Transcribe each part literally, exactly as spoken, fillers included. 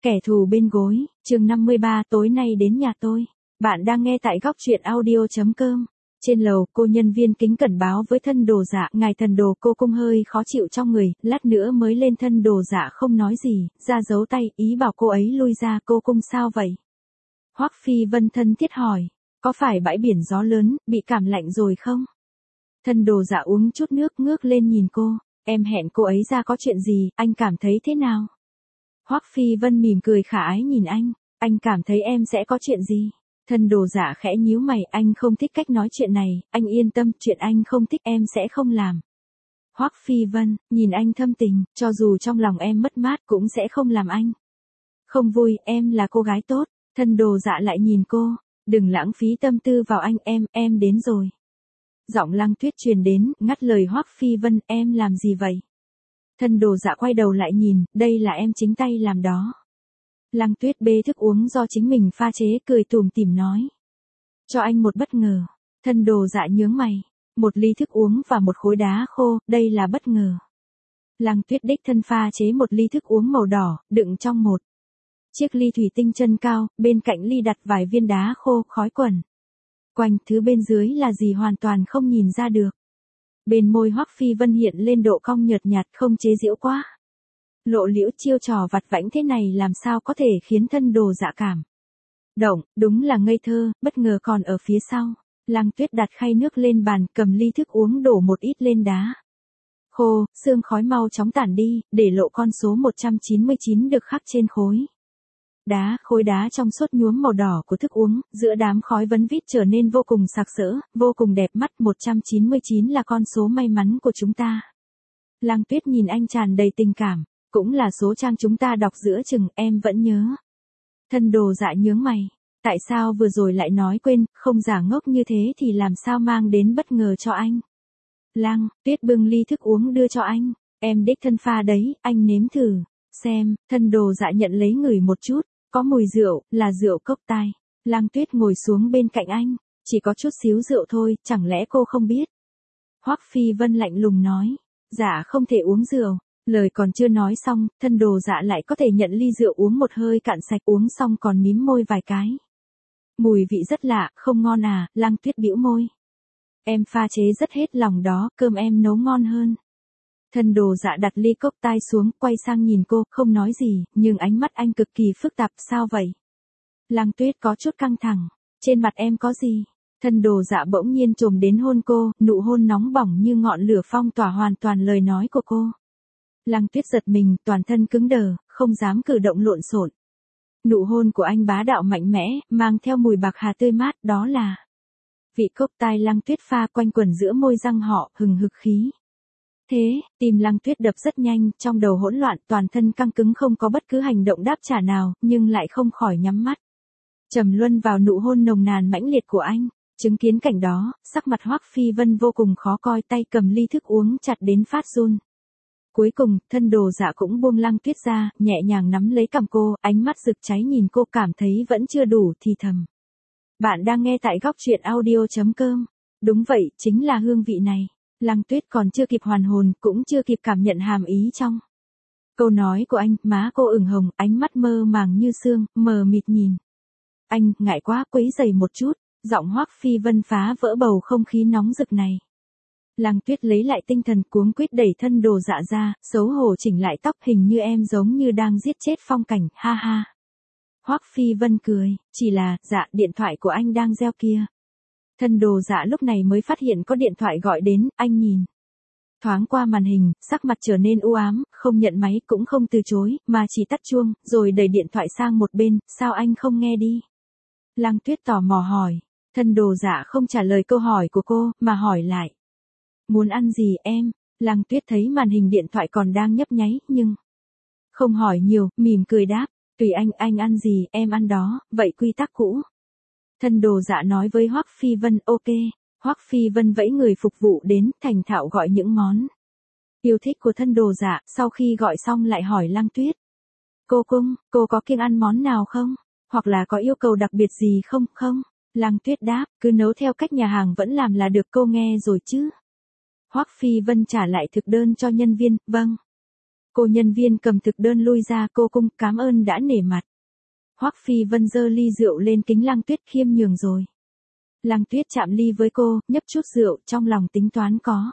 Kẻ thù bên gối, chương năm mươi ba tối nay đến nhà tôi. Bạn đang nghe tại góc truyện audio.com. Trên lầu, cô nhân viên kính cẩn báo với thân đồ dạ, ngài thần đồ cô cung hơi khó chịu trong người, lát nữa mới lên. Thân đồ dạ không nói gì, ra giấu tay, ý bảo cô ấy lui ra. Cô cung sao vậy? Hoắc Phi Vân thân thiết hỏi, có phải bãi biển gió lớn, bị cảm lạnh rồi không? Thân đồ dạ uống chút nước ngước lên nhìn cô, em hẹn cô ấy ra có chuyện gì, anh cảm thấy thế nào? Hoắc Phi Vân mỉm cười khả ái nhìn anh, anh cảm thấy em sẽ có chuyện gì? Thân đồ dạ khẽ nhíu mày, anh không thích cách nói chuyện này, anh yên tâm, chuyện anh không thích em sẽ không làm. Hoắc Phi Vân, nhìn anh thâm tình, cho dù trong lòng em mất mát cũng sẽ không làm anh không vui, em là cô gái tốt. Thân đồ dạ lại nhìn cô, đừng lãng phí tâm tư vào anh, em, em đến rồi. Giọng Lăng Tuyết truyền đến, ngắt lời Hoắc Phi Vân, em làm gì vậy? Thân đồ dạ quay đầu lại nhìn, đây là em chính tay làm đó. Lăng Tuyết bê thức uống do chính mình pha chế, cười tủm tỉm nói. Cho anh một bất ngờ. Thân đồ dạ nhướng mày, một ly thức uống và một khối đá khô, đây là bất ngờ. Lăng Tuyết đích thân pha chế một ly thức uống màu đỏ, đựng trong một chiếc ly thủy tinh chân cao, bên cạnh ly đặt vài viên đá khô, khói quẩn quanh, thứ bên dưới là gì hoàn toàn không nhìn ra được. Bên môi Hoắc Phi Vân hiện lên độ cong nhợt nhạt, không chế giễu quá. Lộ liễu chiêu trò vặt vãnh thế này làm sao có thể khiến thân đồ dạ cảm động, đúng là ngây thơ, bất ngờ còn ở phía sau. Lăng Tuyết đặt khay nước lên bàn, cầm ly thức uống đổ một ít lên đá khô, sương khói mau chóng tản đi, để lộ con số một trăm chín mươi chín được khắc trên khối đá. Khối đá trong suốt nhuốm màu đỏ của thức uống, giữa đám khói vấn vít trở nên vô cùng sặc sỡ, vô cùng đẹp mắt. Một trăm chín mươi chín là con số may mắn của chúng ta. Lăng Tuyết nhìn anh tràn đầy tình cảm, cũng là số trang chúng ta đọc giữa chừng, em vẫn nhớ. Thân đồ dạ nhướng mày, tại sao vừa rồi lại nói quên, không giả ngốc như thế thì làm sao mang đến bất ngờ cho anh. Lăng Tuyết bưng ly thức uống đưa cho anh, em đích thân pha đấy, anh nếm thử xem. Thân đồ dạ nhận lấy ngửi một chút, có mùi rượu, là rượu cốc tai. Lăng Tuyết ngồi xuống bên cạnh anh, chỉ có chút xíu rượu thôi, chẳng lẽ cô không biết? Hoắc Phi Vân lạnh lùng nói, dạ không thể uống rượu. Lời còn chưa nói xong, thân đồ dạ lại có thể nhận ly rượu uống một hơi cạn sạch, uống xong còn mím môi vài cái. Mùi vị rất lạ, không ngon à? Lăng Tuyết bĩu môi. Em pha chế rất hết lòng đó, cơm em nấu ngon hơn. Thân đồ dạ đặt ly cốc tai xuống, quay sang nhìn cô, không nói gì, nhưng ánh mắt anh cực kỳ phức tạp, sao vậy? Lăng Tuyết có chút căng thẳng, trên mặt em có gì? Thân đồ dạ bỗng nhiên trồm đến hôn cô, nụ hôn nóng bỏng như ngọn lửa phong tỏa hoàn toàn lời nói của cô. Lăng Tuyết giật mình, toàn thân cứng đờ, không dám cử động lộn xộn. Nụ hôn của anh bá đạo mạnh mẽ, mang theo mùi bạc hà tươi mát, đó là vị cốc tai. Lăng Tuyết pha quanh quẩn giữa môi răng họ, hừng hực khí thế. Tim Lăng Tuyết đập rất nhanh, trong đầu hỗn loạn, toàn thân căng cứng, không có bất cứ hành động đáp trả nào, nhưng lại không khỏi nhắm mắt trầm luân vào nụ hôn nồng nàn mãnh liệt của anh. Chứng kiến cảnh đó, sắc mặt Hoắc Phi Vân vô cùng khó coi, tay cầm ly thức uống chặt đến phát run. Cuối cùng, thân đồ dạ cũng buông Lăng Tuyết ra, nhẹ nhàng nắm lấy cằm cô, ánh mắt rực cháy nhìn cô, cảm thấy vẫn chưa đủ thì thầm. Bạn đang nghe tại góc truyện audio.com. Đúng vậy, chính là hương vị này. Lăng Tuyết còn chưa kịp hoàn hồn, cũng chưa kịp cảm nhận hàm ý trong câu nói của anh, má cô ửng hồng, ánh mắt mơ màng như sương, mờ mịt nhìn anh, ngại quá, quấy rầy một chút. Giọng Hoắc Phi Vân phá vỡ bầu không khí nóng rực này. Lăng Tuyết lấy lại tinh thần, cuống quýt đẩy thân đồ dạ ra, xấu hổ chỉnh lại tóc, hình như em giống như đang giết chết phong cảnh, ha ha. Hoắc Phi Vân cười, chỉ là, dạ, điện thoại của anh đang reo kia. Thân đồ dạ lúc này mới phát hiện có điện thoại gọi đến, anh nhìn thoáng qua màn hình, sắc mặt trở nên u ám, không nhận máy cũng không từ chối, mà chỉ tắt chuông, rồi đẩy điện thoại sang một bên, sao anh không nghe đi? Lăng Tuyết tò mò hỏi, thân đồ dạ không trả lời câu hỏi của cô, mà hỏi lại. Muốn ăn gì em? Lăng Tuyết thấy màn hình điện thoại còn đang nhấp nháy, nhưng không hỏi nhiều, mỉm cười đáp, tùy anh, anh ăn gì, em ăn đó, vậy quy tắc cũ. Thân đồ dạ nói với Hoắc Phi Vân, ok. Hoắc Phi Vân vẫy người phục vụ đến, thành thạo gọi những món yêu thích của thân đồ dạ, sau khi gọi xong lại hỏi Lăng Tuyết. Cô cung, cô có kiêng ăn món nào không? Hoặc là có yêu cầu đặc biệt gì không? Không. Lăng Tuyết đáp, cứ nấu theo cách nhà hàng vẫn làm là được, cô nghe rồi chứ? Hoắc Phi Vân trả lại thực đơn cho nhân viên, vâng. Cô nhân viên cầm thực đơn lui ra, cô cung cảm ơn đã nể mặt. Hoắc Phi Vân giơ ly rượu lên kính Lăng Tuyết, khiêm nhường rồi. Lăng Tuyết chạm ly với cô, nhấp chút rượu, trong lòng tính toán có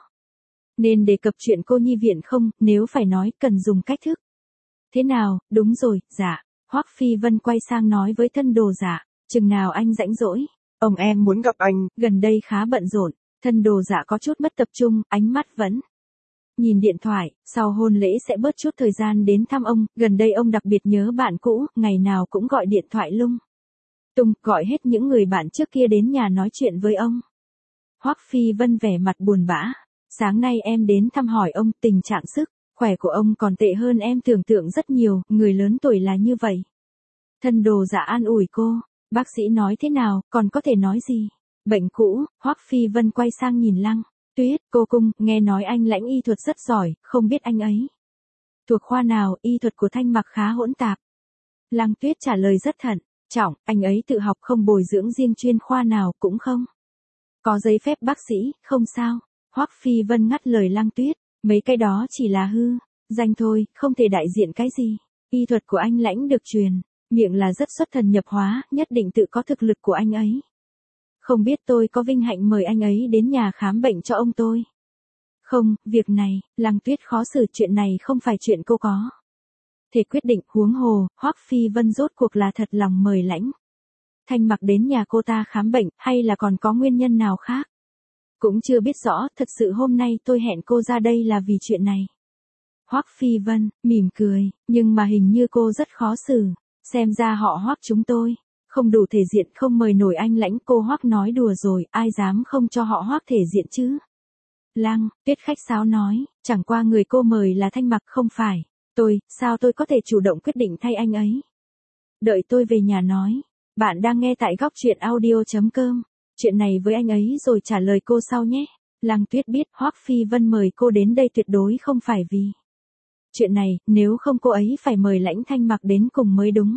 nên đề cập chuyện cô nhi viện không, nếu phải nói cần dùng cách thức. Thế nào, đúng rồi, dạ. Hoắc Phi Vân quay sang nói với thân đồ dạ, chừng nào anh rảnh rỗi. Ông em muốn gặp anh. Gần đây khá bận rộn, thân đồ dạ có chút mất tập trung, ánh mắt vẫn nhìn điện thoại, sau hôn lễ sẽ bớt chút thời gian đến thăm ông, gần đây ông đặc biệt nhớ bạn cũ, ngày nào cũng gọi điện thoại lung tung, gọi hết những người bạn trước kia đến nhà nói chuyện với ông. Hoắc Phi Vân vẻ mặt buồn bã, sáng nay em đến thăm hỏi ông, tình trạng sức khỏe của ông còn tệ hơn em tưởng tượng rất nhiều, người lớn tuổi là như vậy. Thân đồ dạ an ủi cô, bác sĩ nói thế nào, còn có thể nói gì? Bệnh cũ. Hoắc Phi Vân quay sang nhìn Lăng Tuyết, cô cung, nghe nói anh lãnh y thuật rất giỏi, không biết anh ấy thuộc khoa nào, y thuật của Thanh Mặc khá hỗn tạp. Lăng Tuyết trả lời rất thận trọng, anh ấy tự học không bồi dưỡng riêng chuyên khoa nào, cũng không có giấy phép bác sĩ, không sao. Hoắc Phi Vân ngắt lời Lăng Tuyết, mấy cái đó chỉ là hư danh thôi, không thể đại diện cái gì. Y thuật của anh lãnh được truyền miệng là rất xuất thần nhập hóa, nhất định tự có thực lực của anh ấy. Không biết tôi có vinh hạnh mời anh ấy đến nhà khám bệnh cho ông tôi không? Việc này, Lăng Tuyết khó xử, chuyện này không phải chuyện cô có thể quyết định, huống hồ, Hoắc Phi Vân rốt cuộc là thật lòng mời lãnh Thanh Mặc đến nhà cô ta khám bệnh, hay là còn có nguyên nhân nào khác? Cũng chưa biết rõ, thật sự hôm nay tôi hẹn cô ra đây là vì chuyện này. Hoắc Phi Vân mỉm cười, nhưng mà hình như cô rất khó xử, xem ra họ Hoắc chúng tôi không đủ thể diện, không mời nổi anh lãnh. Cô Hoắc nói đùa rồi, ai dám không cho họ Hoắc thể diện chứ? Lăng Tuyết khách sáo nói, chẳng qua người cô mời là Thanh Mặc không phải tôi, sao tôi có thể chủ động quyết định thay anh ấy? Đợi tôi về nhà nói. Bạn đang nghe tại góc truyện audio chấm com. Chuyện này với anh ấy rồi trả lời cô sau nhé. Lăng Tuyết biết Hoắc Phi Vân mời cô đến đây tuyệt đối không phải vì chuyện này, nếu không cô ấy phải mời lãnh Thanh Mặc đến cùng mới đúng.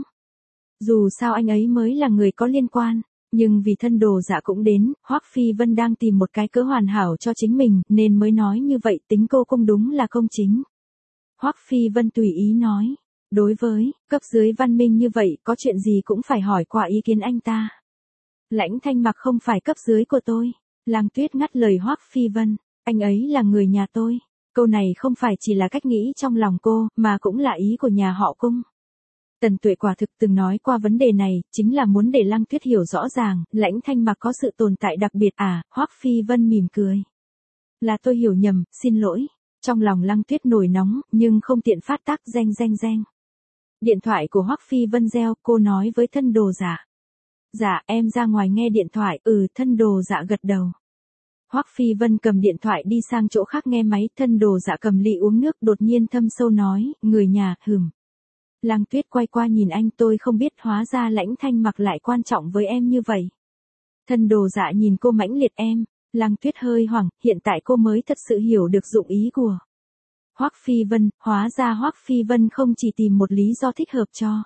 Dù sao anh ấy mới là người có liên quan, nhưng vì thân đồ dạ cũng đến, Hoắc Phi Vân đang tìm một cái cớ hoàn hảo cho chính mình, nên mới nói như vậy, tính cô cung đúng là công chính. Hoắc Phi Vân tùy ý nói, đối với cấp dưới văn minh như vậy, có chuyện gì cũng phải hỏi qua ý kiến anh ta. Lãnh Thanh Mặc không phải cấp dưới của tôi. Lăng Tuyết ngắt lời Hoắc Phi Vân, anh ấy là người nhà tôi. Câu này không phải chỉ là cách nghĩ trong lòng cô, mà cũng là ý của nhà họ Cung. Tần Tuệ quả thực từng nói qua vấn đề này, chính là muốn để Lăng Tuyết hiểu rõ ràng, lãnh Thanh Mặc có sự tồn tại đặc biệt à. Hoắc Phi Vân mỉm cười, là tôi hiểu nhầm, xin lỗi. Trong lòng Lăng Tuyết nổi nóng, nhưng không tiện phát tác, reng reng reng. Điện thoại của Hoắc Phi Vân reo, cô nói với thân đồ dạ. Dạ, em ra ngoài nghe điện thoại. Ừ, thân đồ dạ gật đầu. Hoắc Phi Vân cầm điện thoại đi sang chỗ khác nghe máy, thân đồ dạ cầm ly uống nước, đột nhiên thâm sâu nói, người nhà, hừm. Lăng Tuyết quay qua nhìn anh, tôi không biết hóa ra lãnh Thanh Mặc lại quan trọng với em như vậy. Thân đồ dạ nhìn cô mãnh liệt em. Lăng Tuyết hơi hoảng, hiện tại cô mới thật sự hiểu được dụng ý của Hoắc Phi Vân, hóa ra Hoắc Phi Vân không chỉ tìm một lý do thích hợp cho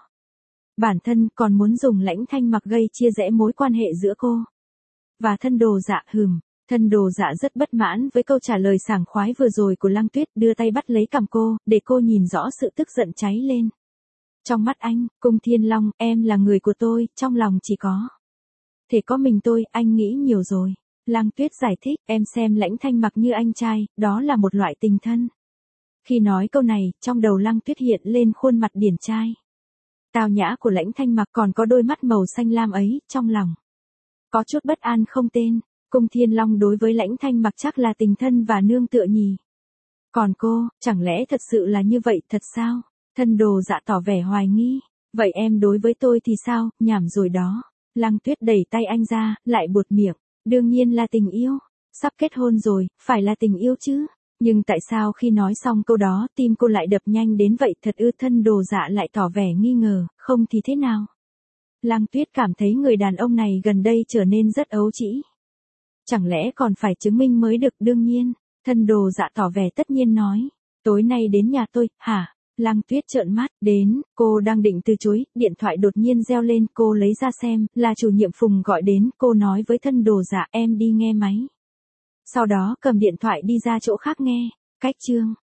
bản thân, còn muốn dùng lãnh Thanh Mặc gây chia rẽ mối quan hệ giữa cô và thân đồ dạ. Hừm. Thân đồ dạ rất bất mãn với câu trả lời sảng khoái vừa rồi của Lăng Tuyết, đưa tay bắt lấy cằm cô, để cô nhìn rõ sự tức giận cháy lên trong mắt anh. Cung Thiên Long, em là người của tôi, trong lòng chỉ có thể có mình tôi, anh nghĩ nhiều rồi. Lăng Tuyết giải thích, em xem lãnh Thanh Mặc như anh trai, đó là một loại tình thân. Khi nói câu này, trong đầu Lăng Tuyết hiện lên khuôn mặt điển trai tao nhã của lãnh Thanh Mặc, còn có đôi mắt màu xanh lam ấy, trong lòng có chút bất an không tên. Cung Thiên Long đối với lãnh Thanh Mặc chắc là tình thân và nương tựa nhỉ. Còn cô, chẳng lẽ thật sự là như vậy thật sao? Thân đồ dạ tỏ vẻ hoài nghi. Vậy em đối với tôi thì sao? Nhảm rồi đó. Lăng Tuyết đẩy tay anh ra, lại buột miệng. Đương nhiên là tình yêu. Sắp kết hôn rồi, phải là tình yêu chứ. Nhưng tại sao khi nói xong câu đó, tim cô lại đập nhanh đến vậy? Thật ư? Thân đồ dạ lại tỏ vẻ nghi ngờ, không thì thế nào? Lăng Tuyết cảm thấy người đàn ông này gần đây trở nên rất ấu trĩ. Chẳng lẽ còn phải chứng minh mới được? Đương nhiên. Thân đồ dạ tỏ vẻ tất nhiên nói. Tối nay đến nhà tôi, hả? Lăng Tuyết trợn mắt, đến, cô đang định từ chối, điện thoại đột nhiên reo lên, cô lấy ra xem, là chủ nhiệm Phùng gọi đến, cô nói với thân đồ dạ, em đi nghe máy. Sau đó cầm điện thoại đi ra chỗ khác nghe. Cách chương